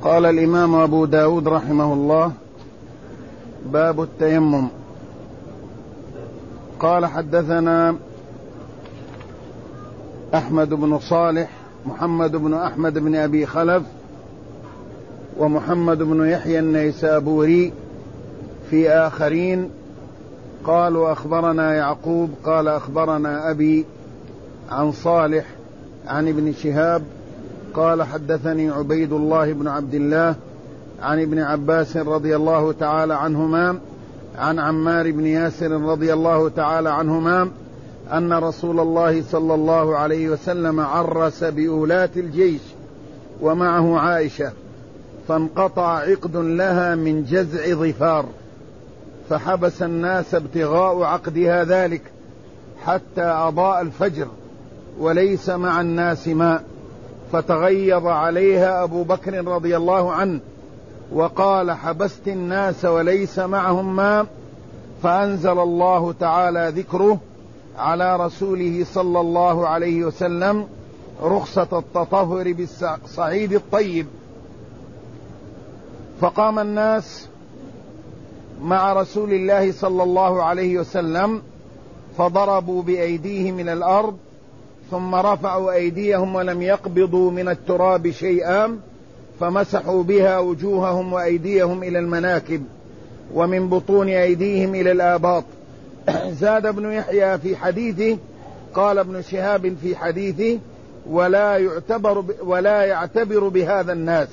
قال الإمام أبو داود رحمه الله: باب التيمم. قال: حدثنا أحمد بن صالح محمد بن أحمد بن أبي خلف ومحمد بن يحيى النيسابوري في آخرين قالوا: أخبرنا يعقوب قال: أخبرنا أبي عن صالح عن ابن شهاب قال: حدثني عبيد الله بن عبد الله عن ابن عباس رضي الله تعالى عنهما عن عمار بن ياسر رضي الله تعالى عنهما أن رسول الله صلى الله عليه وسلم عرس بأولاة الجيش ومعه عائشة، فانقطع عقد لها من جزع ظفار، فحبس الناس ابتغاء عقدها ذلك حتى أضاء الفجر وليس مع الناس ماء، فتغيظ عليها أبو بكر رضي الله عنه وقال: حبست الناس وليس معهم ماء، فأنزل الله تعالى ذكره على رسوله صلى الله عليه وسلم رخصة التطهر بالصعيد الطيب. فقام الناس مع رسول الله صلى الله عليه وسلم فضربوا بأيديهم إلى الأرض، ثم رفعوا أيديهم ولم يقبضوا من التراب شيئا، فمسحوا بها وجوههم وأيديهم إلى المناكب ومن بطون أيديهم إلى الآباط. زاد ابن يحيى في حديثه، قال ابن شهاب في حديثه: ولا يعتبر بهذا الناس.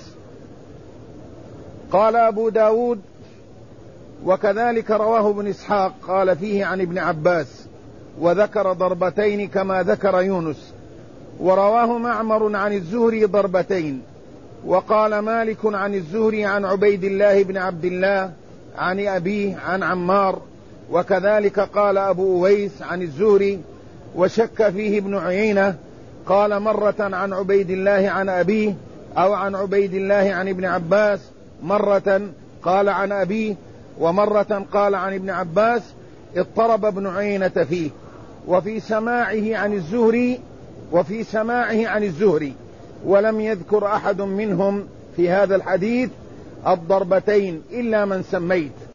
قال أبو داود: وكذلك رواه ابن إسحاق قال فيه عن ابن عباس، وذكر ضربتين كما ذكر يونس، ورواه معمر عن الزهري ضربتين، وقال مالك عن الزهري عن عبيد الله بن عبد الله عن أبيه عن عمار، وكذلك قال أبو أويس عن الزهري، وشك فيه ابن عيينة، قال مرة عن عبيد الله عن أبيه أو عن عبيد الله عن ابن عباس، مرة قال عن أبيه ومرة قال عن ابن عباس، اضطرب ابن عيينة فيه. وفي سماعه عن الزهري ولم يذكر أحد منهم في هذا الحديث الضربتين إلا من سميت.